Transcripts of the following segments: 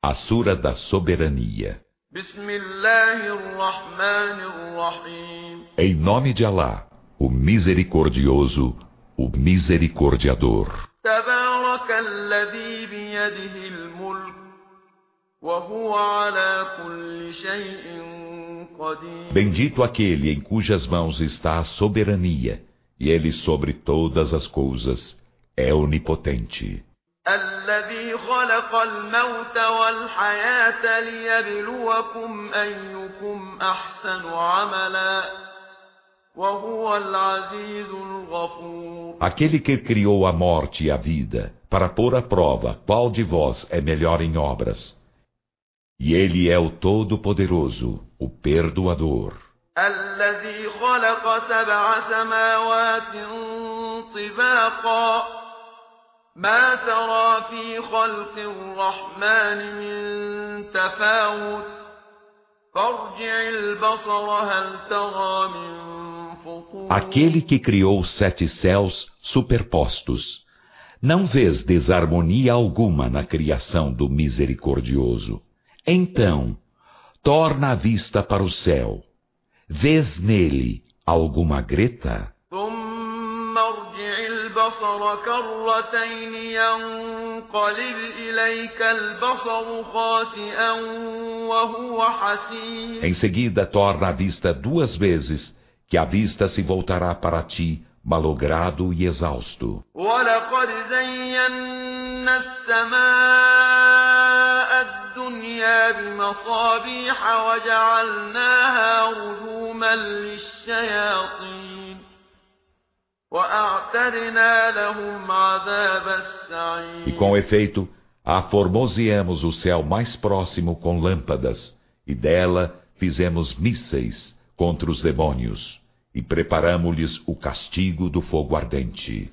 A Sura da Soberania. Em nome de Alá, o Misericordioso, o Misericordiador. Bendito aquele em cujas mãos está a soberania, e ele sobre todas as coisas é onipotente. الذي خلق الموت والحياة ليبلوكم أيكم أحسن عملا وهو العزيز الغفور. Aquele que criou a morte e a vida, para pôr à prova qual de vós é melhor em obras. E ele é o Todo-Poderoso, o Perdoador. الذي خلق سبع سماوات طباقا ما ترى في خلق الرحمن من تفاوت فارجع البصر هل ترى من فطور. Aquele que criou 7 céus superpostos. Não vês desarmonia alguma na criação do Misericordioso. Então, torna a vista para o céu. Vês nele alguma greta? البصر كرتين ينقلب إليك البصر خاسئا وهو حسير. Em seguida torna a vista 2 vezes, que a vista se voltará para ti, malogrado e exausto. ولقد زينا السماء الدنيا بمصابيح وجعلناها رجوما للشياطين E com efeito, aformoseamos o céu mais próximo com lâmpadas, e dela fizemos mísseis contra os demônios, e preparamos-lhes o castigo do fogo ardente.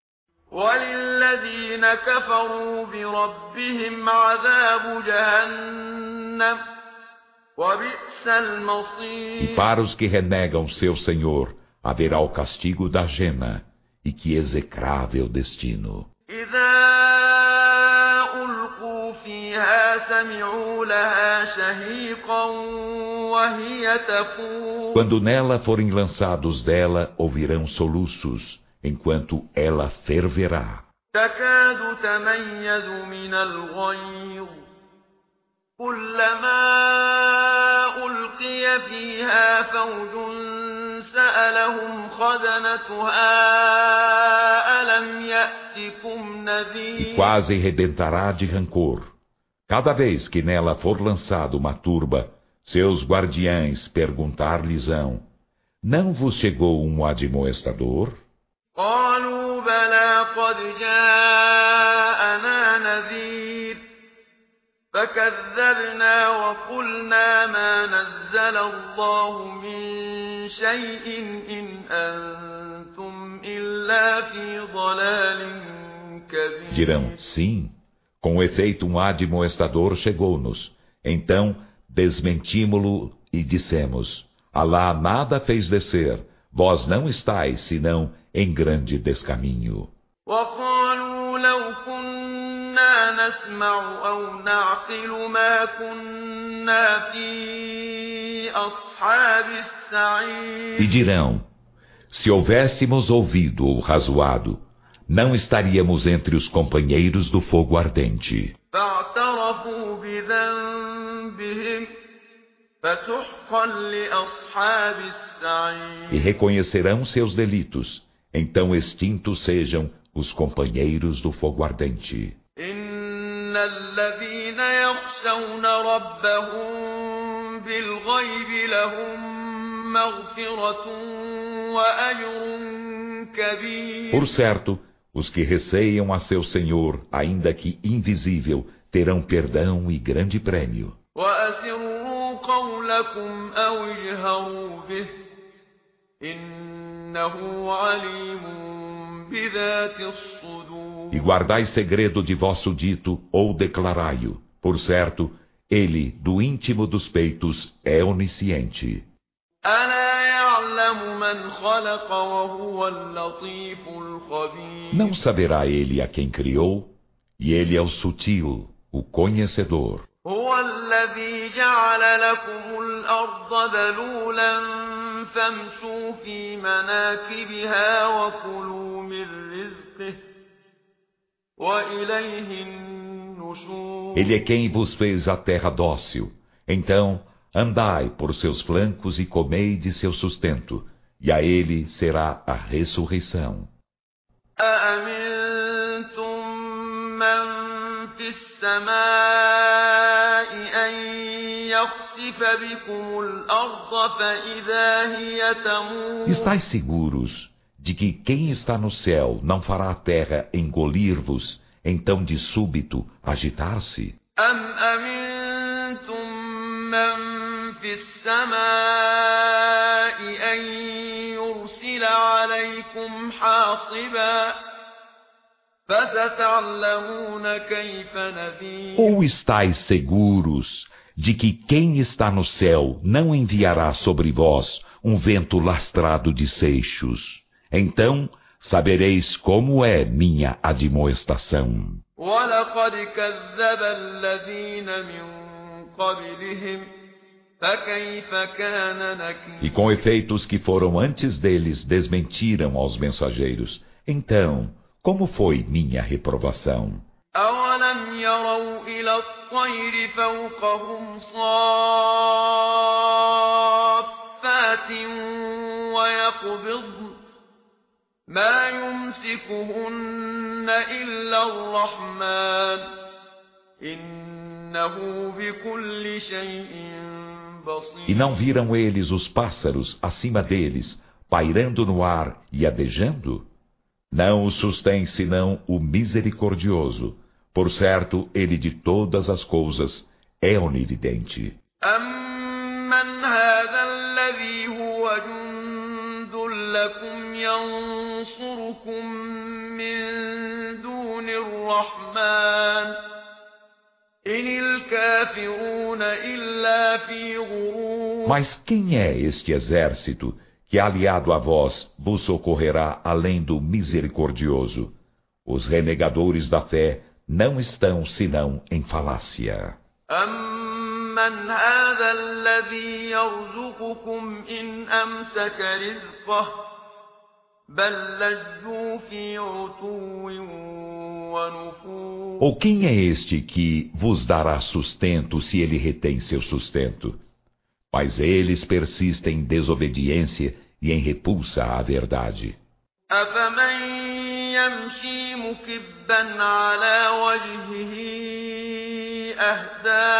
E para os que renegam seu Senhor, haverá o castigo da Jena, e que execrável destino. Quando nela forem lançados dela, ouvirão soluços, enquanto ela ferverá. ألقي فيها فوج سألهم خزنتها ألم يأتكم نذير. E quase rebentará de rancor. Cada vez que nela for lançada uma turba, seus guardiães perguntar-lhes-ão: não vos chegou um admoestador? قالوا بلى قد جاءنا نذير فكذبنا وقلنا ما نزل الله من شيء إن أنتم إلا في ضلال كبير. Dirão, sim, com efeito um admoestador chegou-nos. Então desmentímo-lo e dissemos: Alá nada fez descer, vós não estáis senão em grande descaminho. وقالوا لو كنا نسمع أو نعقل ما كنا في أصحاب السعير. E dirão, se houvéssemos ouvido ou razoado, não estaríamos entre os companheiros do fogo ardente. فاعترفوا بذنبهم فسحقا لأصحاب السعير. E reconhecerão seus delitos, então extintos sejam os companheiros do fogo ardente. إن الذين يخشون ربهم بالغيب لهم مغفرة وأجر كبير. Por certo, os que receiam a seu Senhor, ainda que invisível, terão perdão e grande prêmio. وأسروا قولكم أو اجهروا به إنه عليم. E guardai segredo de vosso dito ou declarai-o. Por certo, ele, do íntimo dos peitos, é onisciente. Não saberá ele a quem criou? E ele é o sutil, o conhecedor. الذي جعل لكم الأرض ذلولا فامشوا في مناكبها وكلوا من رزقه وإليه النشور. Ele é quem vos fez a terra dócil. Então, andai por seus flancos e comei de seu sustento, e a ele será a ressurreição. أأمنتم من في السماء أن يخسف بكم الأرض فإذا هي تمور. Estais seguros de que quem está no céu não fará a terra engolir-vos, então de súbito agitar-se? أم أمنتم من في السماء أن يرسل عليكم حاصبا فستعلمون كيف نذير. Ou estais seguros de que quem está no céu não enviará sobre vós um vento lastrado de seixos? Então sabereis como é minha admoestação. ولقد كذب الذين من قبلهم فكيف كان نكير. E com efeito os que foram antes deles desmentiram aos mensageiros. Então, como foi minha reprovação? أولم يروا إلى الطير فوقهم صافات ويقبضن ما يمسكهن إلا الرحمن إنه بكل شيء بصير. E não viram eles os pássaros acima deles, pairando no ar e adejando? Não os sustém senão o misericordioso. Por certo, ele de todas as coisas é onividente. أمن هذا الذي هو جند لكم ينصركم من دون الرحمن إن الكافرون إلا في غرور. Mas quem é este exército que, aliado a vós, vos socorrerá além do misericordioso? Os renegadores da fé não estão senão em falácia. أمن هذا الذي يرزقكم إن أمسك رزقه بل لجوا في عتو ونفور. Ou quem é este que vos dará sustento se ele retém seu sustento? Mas eles persistem em desobediência e em repulsa à verdade. أفمن يمشي مكبا على وجهه أهدى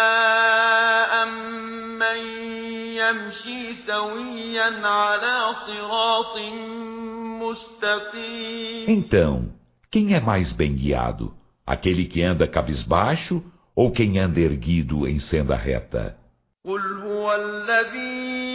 أمن يمشي سويا على صراط مستقيم. Então, quem é mais bem guiado? Aquele que anda cabisbaixo ou quem anda erguido em senda reta? قل هو الذي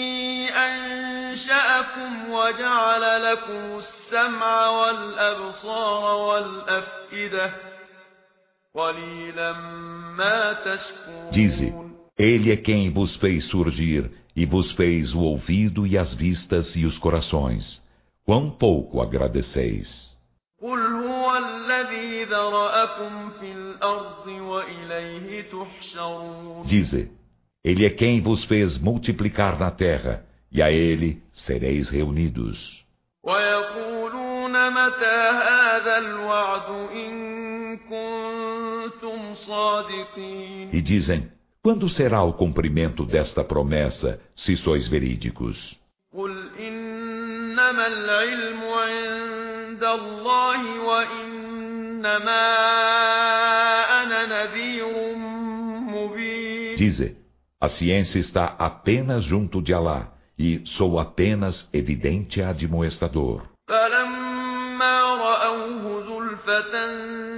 أنشأكم وجعل لكم السمع والأبصار والأفئدة قليلا ما تشكرون. Dize, ele é quem vos fez surgir e vos fez o ouvido e as vistas e os corações. Quão pouco agradeceis. قل هو الذي ذرأكم في الأرض وإليه تحشرون. Dize, ele é quem vos fez multiplicar na terra, e a ele sereis reunidos. ويقولون متى هذا الوعد إن كنتم صادقين. E dizem, quando será o cumprimento desta promessa, se sois verídicos? قل إنما العلم عند الله وإنما أنا نذير مبين. Dize, a ciência está apenas junto de Alá, e sou apenas evidente admoestador. فلما رأوه زلفة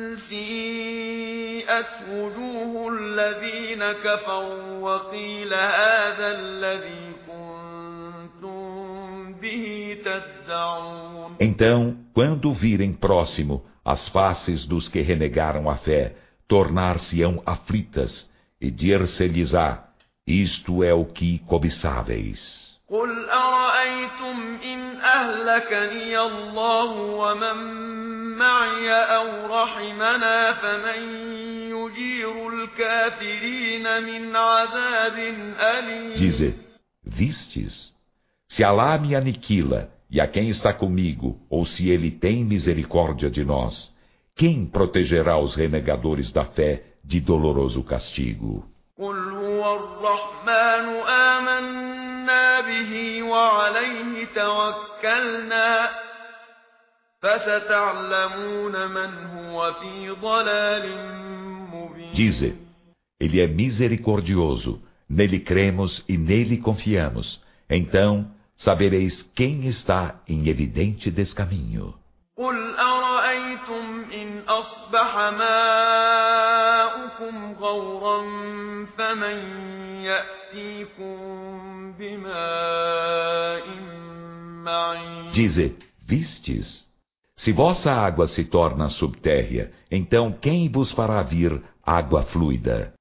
سيئت وجوه الذين كفروا وقيل هذا الذي كنتم به تدعون. Então, quando virem próximo as faces dos que renegaram a fé, tornar-se-ão aflitas, e dir-se-lhes-á, isto é o que cobiçáveis. قل أرأيتم إن أهلكني الله ومن معي أو رحمنا فمن يجير الكافرين من عذاب أليم. Dize, vistes? Se Alá me aniquila, e a quem está comigo, ou se ele tem misericórdia de nós, quem protegerá os renegadores da fé de doloroso castigo? قل هو الرحمن آمنا به وعليه توكلنا فستعلمون من هو في ضلال مبين. Dize, ele é misericordioso, nele cremos e nele confiamos. Então sabereis quem está em evidente descaminho. قل أرأيتم إن أصبح ماؤكم غورا فمن يأتيكم بماء معين. Dize, vistes? Se vossa água se torna subtérrea, então quem vos fará vir água fluida?